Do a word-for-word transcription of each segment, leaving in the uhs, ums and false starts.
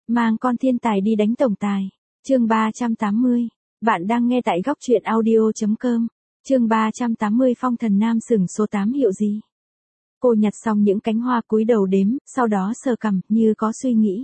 Mang con thiên tài đi đánh tổng tài. Chương ba trăm tám mươi. Bạn đang nghe tại góc truyện audio chấm com. Chương ba trăm tám mươi Phong Thần Nam sừng số tám hiệu gì? Cô nhặt xong những cánh hoa cúi đầu đếm, sau đó sờ cằm, như có suy nghĩ.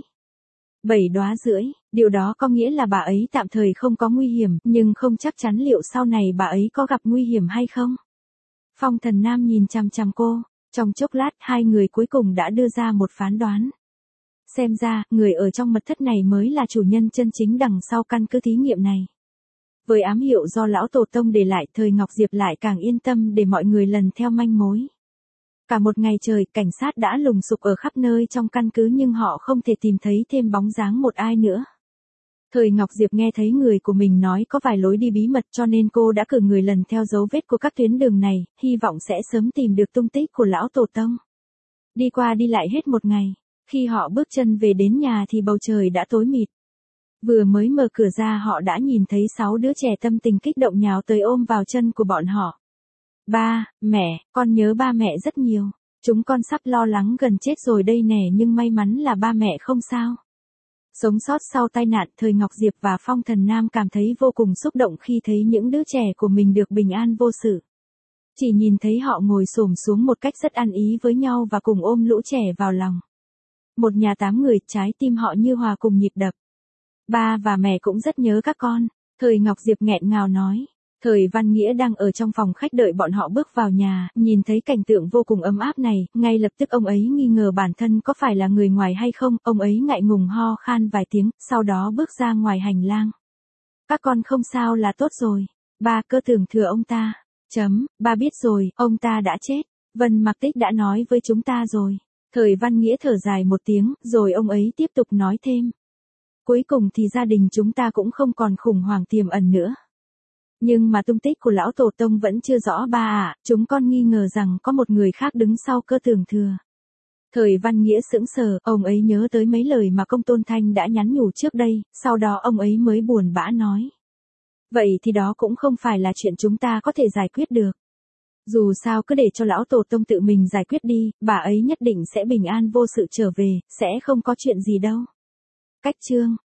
Bảy đóa rưỡi, điều đó có nghĩa là bà ấy tạm thời không có nguy hiểm, nhưng không chắc chắn liệu sau này bà ấy có gặp nguy hiểm hay không. Phong Thần Nam nhìn chằm chằm cô, trong chốc lát hai người cuối cùng đã đưa ra một phán đoán. Xem ra, người ở trong mật thất này mới là chủ nhân chân chính đằng sau căn cứ thí nghiệm này. Với ám hiệu do lão tổ tông để lại, Thời Ngọc Diệp lại càng yên tâm để mọi người lần theo manh mối. Cả một ngày trời, cảnh sát đã lùng sục ở khắp nơi trong căn cứ nhưng họ không thể tìm thấy thêm bóng dáng một ai nữa. Thời Ngọc Diệp nghe thấy người của mình nói có vài lối đi bí mật cho nên cô đã cử người lần theo dấu vết của các tuyến đường này, hy vọng sẽ sớm tìm được tung tích của lão tổ tông. Đi qua đi lại hết một ngày, khi họ bước chân về đến nhà thì bầu trời đã tối mịt. Vừa mới mở cửa ra họ đã nhìn thấy sáu đứa trẻ tâm tình kích động nhào tới ôm vào chân của bọn họ. Ba, mẹ, con nhớ ba mẹ rất nhiều. Chúng con sắp lo lắng gần chết rồi đây nè, nhưng may mắn là ba mẹ không sao. Sống sót sau tai nạn, Thời Ngọc Diệp và Phong Thần Nam cảm thấy vô cùng xúc động khi thấy những đứa trẻ của mình được bình an vô sự. Chỉ nhìn thấy họ ngồi xổm xuống một cách rất ăn ý với nhau và cùng ôm lũ trẻ vào lòng. Một nhà tám người, trái tim họ như hòa cùng nhịp đập. Ba và mẹ cũng rất nhớ các con, Thời Ngọc Diệp nghẹn ngào nói. Thời Văn Nghĩa đang ở trong phòng khách đợi bọn họ bước vào nhà, nhìn thấy cảnh tượng vô cùng ấm áp này, ngay lập tức ông ấy nghi ngờ bản thân có phải là người ngoài hay không, ông ấy ngại ngùng ho khan vài tiếng, sau đó bước ra ngoài hành lang. Các con không sao là tốt rồi, ba cơ tưởng thừa ông ta, chấm, ba biết rồi, ông ta đã chết, Vân Mặc Tích đã nói với chúng ta rồi. Thời Văn Nghĩa thở dài một tiếng, rồi ông ấy tiếp tục nói thêm. Cuối cùng thì gia đình chúng ta cũng không còn khủng hoảng tiềm ẩn nữa. Nhưng mà tung tích của lão tổ tông vẫn chưa rõ ba ạ, à, chúng con nghi ngờ rằng có một người khác đứng sau cơ tưởng thừa. Thời Văn Nghĩa sững sờ, ông ấy nhớ tới mấy lời mà Công Tôn Thanh đã nhắn nhủ trước đây, sau đó ông ấy mới buồn bã nói. Vậy thì đó cũng không phải là chuyện chúng ta có thể giải quyết được. Dù sao cứ để cho lão tổ tông tự mình giải quyết đi, bà ấy nhất định sẽ bình an vô sự trở về, sẽ không có chuyện gì đâu. Cách chương